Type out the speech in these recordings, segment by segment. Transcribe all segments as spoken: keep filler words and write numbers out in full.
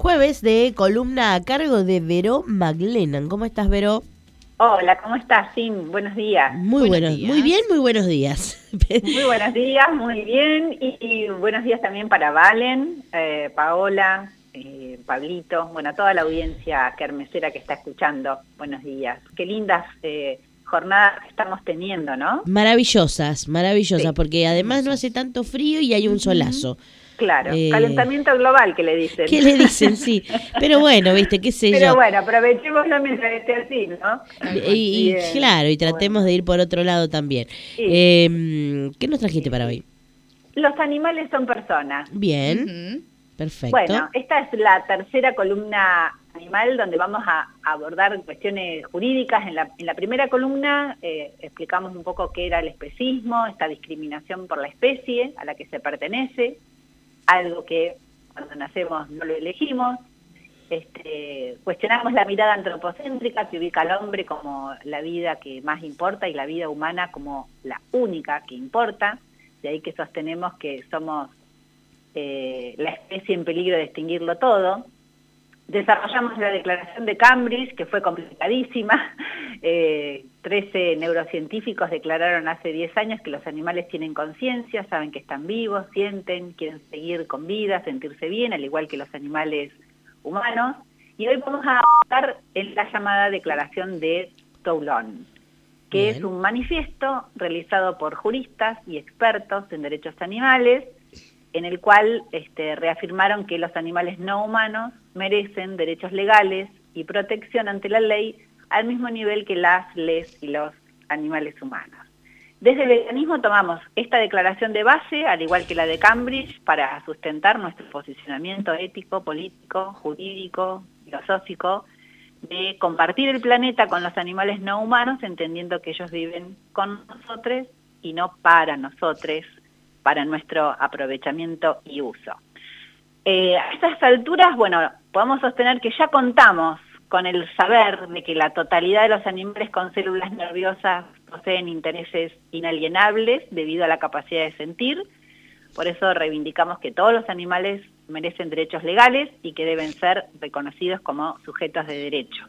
Jueves de columna a cargo de Vero Maglenan. ¿Cómo estás, Vero? Hola, ¿cómo estás, Sim? Buenos días. Muy buenos, buenos días. Muy bien, muy buenos días. Muy buenos días, muy bien. Y, y buenos días también para Valen, eh, Paola, eh, Pablito, bueno, toda la audiencia kermesera que está escuchando. Buenos días. Qué lindas eh, jornadas que estamos teniendo, ¿no? Maravillosas, maravillosas, sí, porque además hermosas. No hace tanto frío y hay un solazo. Claro, eh, calentamiento global que le dicen. ¿Qué le dicen? Sí, pero bueno, viste, qué sé pero yo. Pero bueno, aprovechémoslo mientras esté así, ¿no? Y, y claro, y tratemos bueno. de ir por otro lado también. Sí. Eh, ¿Qué nos trajiste sí. para hoy? Los animales son personas. Bien, uh-huh. Perfecto. Bueno, esta es la tercera columna animal donde vamos a abordar cuestiones jurídicas. En la, en la primera columna eh, explicamos un poco qué era el especismo, esta discriminación por la especie a la que se pertenece, algo que cuando nacemos no lo elegimos. Este, cuestionamos la mirada antropocéntrica que ubica al hombre como la vida que más importa y la vida humana como la única que importa. De ahí que sostenemos que somos eh, la especie en peligro de extinguirlo todo. Desarrollamos la Declaración de Cambridge, que fue complicadísima. Eh, trece neurocientíficos declararon hace diez años que los animales tienen conciencia, saben que están vivos, sienten, quieren seguir con vida, sentirse bien, al igual que los animales humanos. Y hoy vamos a hablar en la llamada Declaración de Toulon, que Bien. es un manifiesto realizado por juristas y expertos en derechos animales, en el cual este, reafirmaron que los animales no humanos merecen derechos legales y protección ante la ley al mismo nivel que las, les y los animales humanos. Desde el veganismo tomamos esta declaración de base, al igual que la de Cambridge, para sustentar nuestro posicionamiento ético, político, jurídico, filosófico, de compartir el planeta con los animales no humanos, entendiendo que ellos viven con nosotros y no para nosotros, para nuestro aprovechamiento y uso. Eh, a estas alturas, bueno, podemos sostener que ya contamos con el saber de que la totalidad de los animales con células nerviosas poseen intereses inalienables debido a la capacidad de sentir. Por eso reivindicamos que todos los animales merecen derechos legales y que deben ser reconocidos como sujetos de derecho.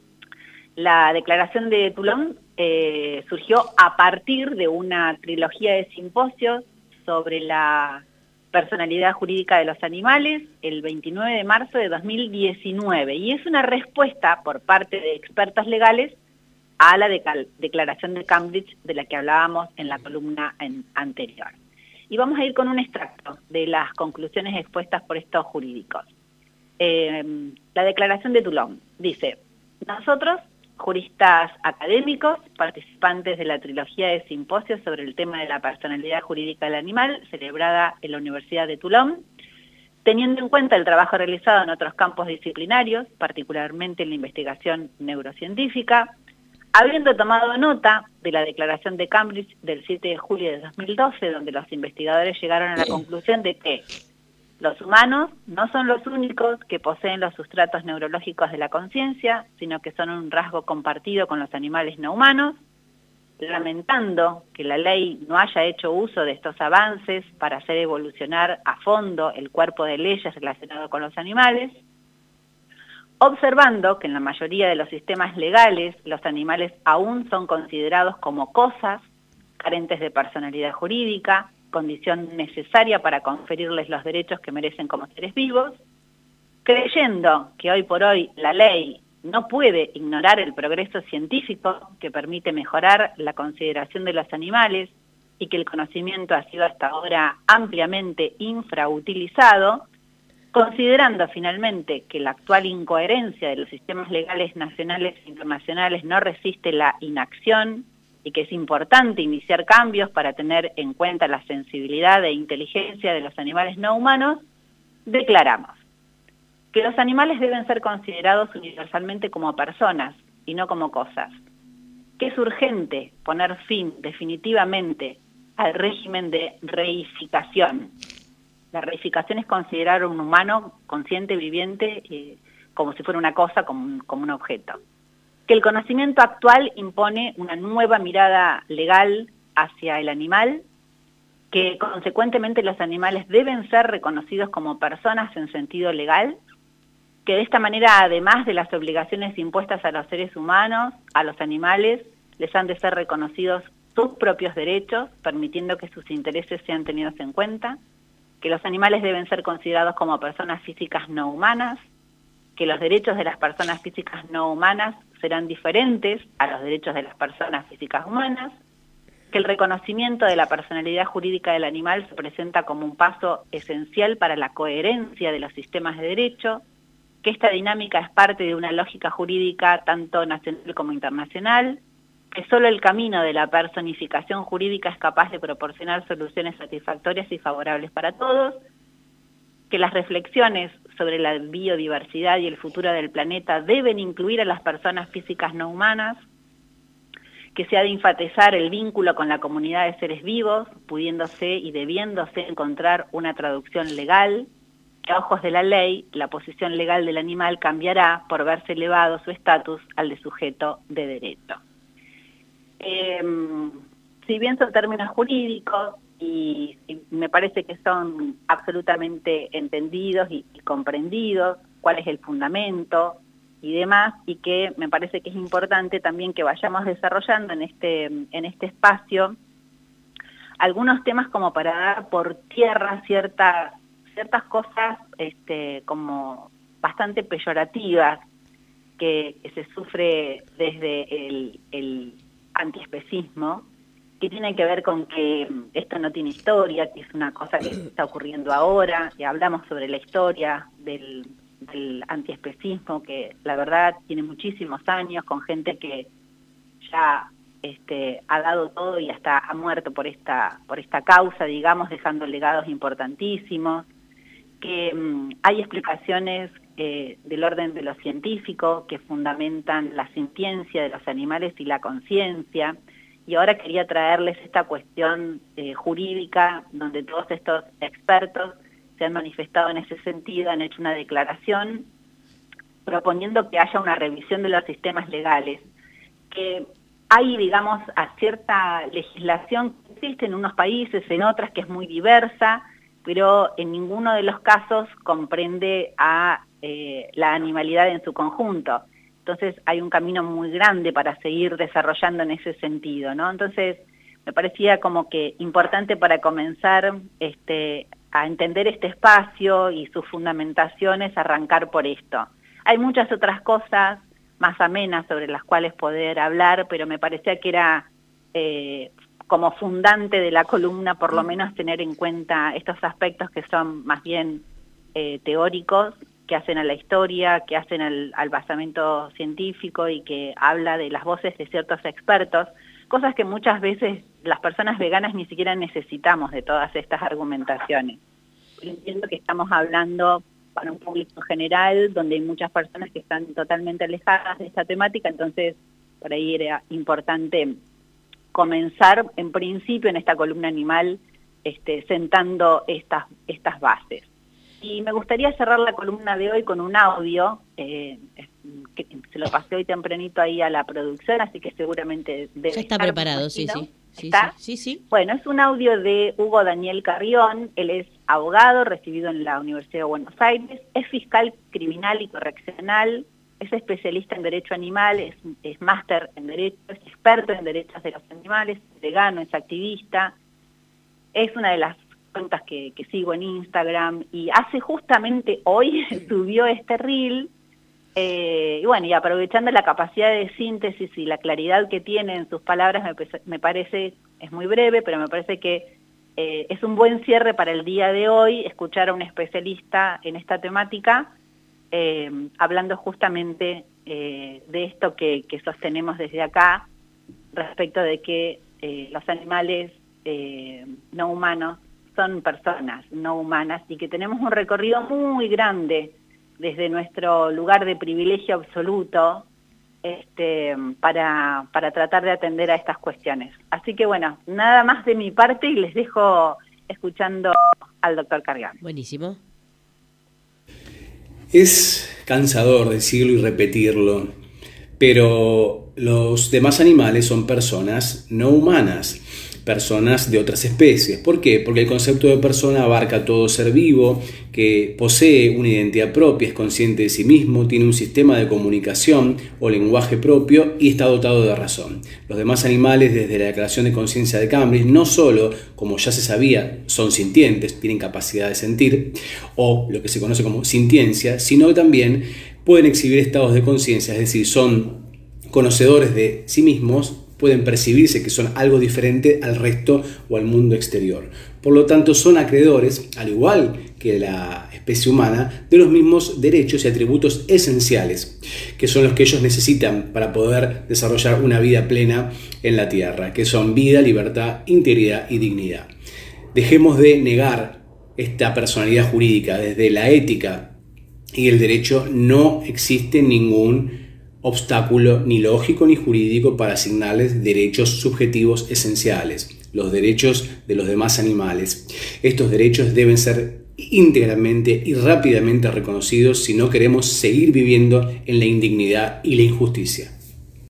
La Declaración de Toulon eh, surgió a partir de una trilogía de simposios sobre la personalidad jurídica de los animales el veintinueve de marzo de dos mil diecinueve, y es una respuesta por parte de expertos legales a la Declaración de Cambridge de la que hablábamos en la columna en, anterior. Y vamos a ir con un extracto de las conclusiones expuestas por estos jurídicos. Eh, la Declaración de Toulon dice: nosotros, juristas académicos, participantes de la trilogía de simposios sobre el tema de la personalidad jurídica del animal, celebrada en la Universidad de Toulon, teniendo en cuenta el trabajo realizado en otros campos disciplinarios, particularmente en la investigación neurocientífica, habiendo tomado nota de la Declaración de Cambridge del siete de julio de dos mil doce, donde los investigadores llegaron a la conclusión de que los humanos no son los únicos que poseen los sustratos neurológicos de la conciencia, sino que son un rasgo compartido con los animales no humanos, lamentando que la ley no haya hecho uso de estos avances para hacer evolucionar a fondo el cuerpo de leyes relacionado con los animales, observando que en la mayoría de los sistemas legales los animales aún son considerados como cosas, carentes de personalidad jurídica, condición necesaria para conferirles los derechos que merecen como seres vivos, creyendo que hoy por hoy la ley no puede ignorar el progreso científico que permite mejorar la consideración de los animales y que el conocimiento ha sido hasta ahora ampliamente infrautilizado, considerando finalmente que la actual incoherencia de los sistemas legales nacionales e internacionales no resiste la inacción y que es importante iniciar cambios para tener en cuenta la sensibilidad e inteligencia de los animales no humanos, declaramos que los animales deben ser considerados universalmente como personas y no como cosas, que es urgente poner fin definitivamente al régimen de reificación. La reificación es considerar a un humano consciente, viviente, eh, como si fuera una cosa, como un, como un objeto. Que el conocimiento actual impone una nueva mirada legal hacia el animal, que consecuentemente los animales deben ser reconocidos como personas en sentido legal, que de esta manera, además de las obligaciones impuestas a los seres humanos, a los animales, les han de ser reconocidos sus propios derechos, permitiendo que sus intereses sean tenidos en cuenta, que los animales deben ser considerados como personas físicas no humanas, que los derechos de las personas físicas no humanas serán diferentes a los derechos de las personas físicas humanas, que el reconocimiento de la personalidad jurídica del animal se presenta como un paso esencial para la coherencia de los sistemas de derecho, que esta dinámica es parte de una lógica jurídica tanto nacional como internacional, que solo el camino de la personificación jurídica es capaz de proporcionar soluciones satisfactorias y favorables para todos, que las reflexiones sobre la biodiversidad y el futuro del planeta deben incluir a las personas físicas no humanas, que se ha de enfatizar el vínculo con la comunidad de seres vivos, pudiéndose y debiéndose encontrar una traducción legal, que a ojos de la ley, la posición legal del animal cambiará por verse elevado su estatus al de sujeto de derecho. Eh, si bien son términos jurídicos, y, y me parece que son absolutamente entendidos y, y comprendidos, cuál es el fundamento y demás, y que me parece que es importante también que vayamos desarrollando en este, en este espacio algunos temas como para dar por tierra ciertas, ciertas cosas este, como bastante peyorativas que, que se sufre desde el, el antiespecismo, que tiene que ver con que esto no tiene historia, que es una cosa que está ocurriendo ahora, y hablamos sobre la historia del del antiespecismo, que la verdad tiene muchísimos años, con gente que ya este, ha dado todo y hasta ha muerto por esta, por esta causa, digamos, dejando legados importantísimos, que mmm, hay explicaciones eh, del orden de lo científico que fundamentan la sintiencia de los animales y la conciencia, y ahora quería traerles esta cuestión eh, jurídica, donde todos estos expertos se han manifestado en ese sentido, han hecho una declaración proponiendo que haya una revisión de los sistemas legales, que hay, digamos, a cierta legislación que existe en unos países, en otras que es muy diversa, pero en ninguno de los casos comprende a eh, la animalidad en su conjunto. Entonces hay un camino muy grande para seguir desarrollando en ese sentido, ¿no? Entonces me parecía como que importante para comenzar este, a entender este espacio y sus fundamentaciones, arrancar por esto. Hay muchas otras cosas más amenas sobre las cuales poder hablar, pero me parecía que era eh, como fundante de la columna, por lo menos tener en cuenta estos aspectos que son más bien eh, teóricos, que hacen a la historia, que hacen al, al basamento científico y que habla de las voces de ciertos expertos, cosas que muchas veces las personas veganas ni siquiera necesitamos de todas estas argumentaciones. Entiendo que estamos hablando para un público general, donde hay muchas personas que están totalmente alejadas de esta temática, entonces por ahí era importante comenzar en principio en esta columna animal, este, sentando estas, estas bases. Y me gustaría cerrar la columna de hoy con un audio, eh, que se lo pasé hoy tempranito ahí a la producción, así que seguramente debe ya está estar, preparado, sí, sí. Sí, ¿Está? sí, sí, sí. Bueno, es un audio de Hugo Daniel Carrión. Él es abogado, recibido en la Universidad de Buenos Aires, es fiscal criminal y correccional, es especialista en derecho animal, es, es máster en derecho, es experto en derechos de los animales, es vegano, es activista, es una de las cuentas que, que sigo en Instagram, y hace justamente hoy subió este reel. Eh, y bueno, y aprovechando la capacidad de síntesis y la claridad que tiene en sus palabras, me, me parece, es muy breve, pero me parece que eh, es un buen cierre para el día de hoy, escuchar a un especialista en esta temática, eh, hablando justamente eh, de esto que, que sostenemos desde acá, respecto de que eh, los animales eh, no humanos son personas no humanas y que tenemos un recorrido muy grande desde nuestro lugar de privilegio absoluto, este, para, para tratar de atender a estas cuestiones. Así que bueno, nada más de mi parte y les dejo escuchando al doctor Carrión. Buenísimo. Es cansador decirlo y repetirlo, pero los demás animales son personas no humanas. personas de otras especies. ¿Por qué? Porque el concepto de persona abarca todo ser vivo, que posee una identidad propia, es consciente de sí mismo, tiene un sistema de comunicación o lenguaje propio y está dotado de razón. Los demás animales, desde la Declaración de Conciencia de Cambridge, no solo, como ya se sabía, son sintientes, tienen capacidad de sentir, o lo que se conoce como sintiencia, sino que también pueden exhibir estados de conciencia, es decir, son conocedores de sí mismos, pueden percibirse que son algo diferente al resto o al mundo exterior. Por lo tanto, son acreedores, al igual que la especie humana, de los mismos derechos y atributos esenciales, que son los que ellos necesitan para poder desarrollar una vida plena en la Tierra, que son vida, libertad, integridad y dignidad. Dejemos de negar esta personalidad jurídica. Desde la ética y el derecho no existe ningún obstáculo ni lógico ni jurídico para asignarles derechos subjetivos esenciales, los derechos de los demás animales. Estos derechos deben ser íntegramente y rápidamente reconocidos si no queremos seguir viviendo en la indignidad y la injusticia.